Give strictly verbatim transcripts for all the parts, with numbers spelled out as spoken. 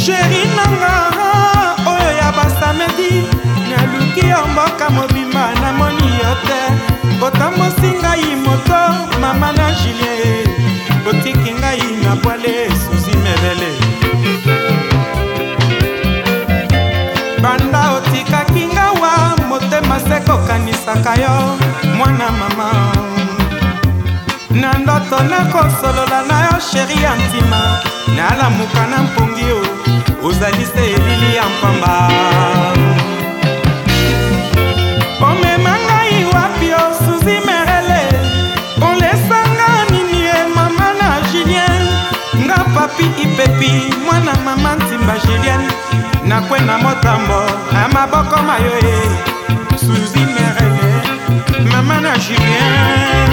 sheri nanga oyo ya basamedi naluki yo mboka mobimba namoni yo te otambosi ngai moto mama na Julien otiki ngai na bwale Suzi Merele banda otikaki ngawa motema se kokanisaka yo mwana mama na ndoto nakosolola na yo sheri ya ntima nalamuka na mpongi o ozali se elili ya mpamba omema ngai wapi o Suzi Merele olesanga nini e mama na Julien nga papi ipepi mwana mama ntimba Julien nakwe na motambo na maboko mayo e Suzi Merele mama na Julien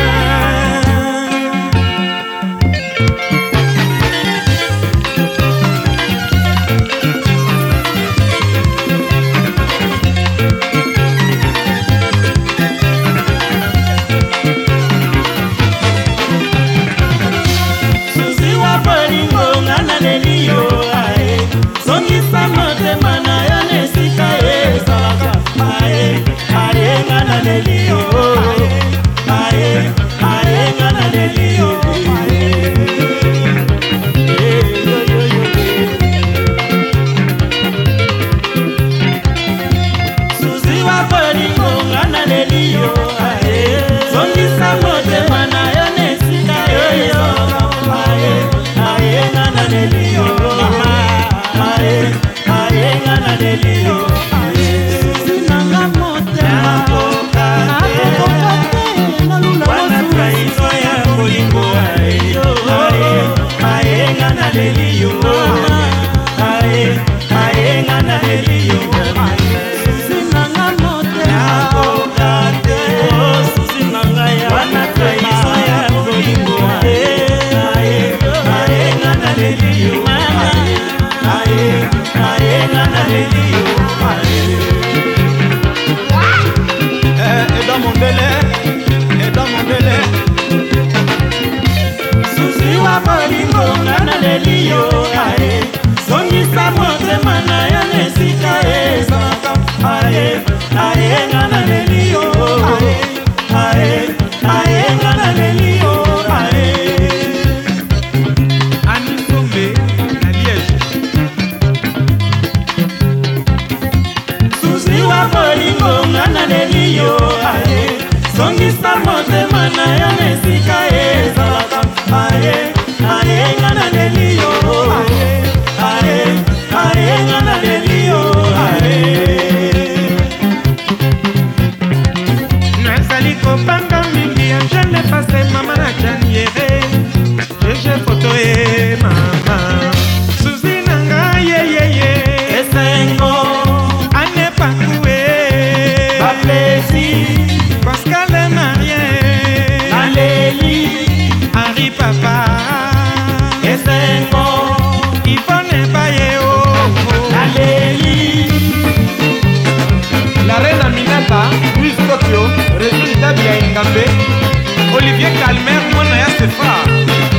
Olivier Calmer, mon aya c'est fort.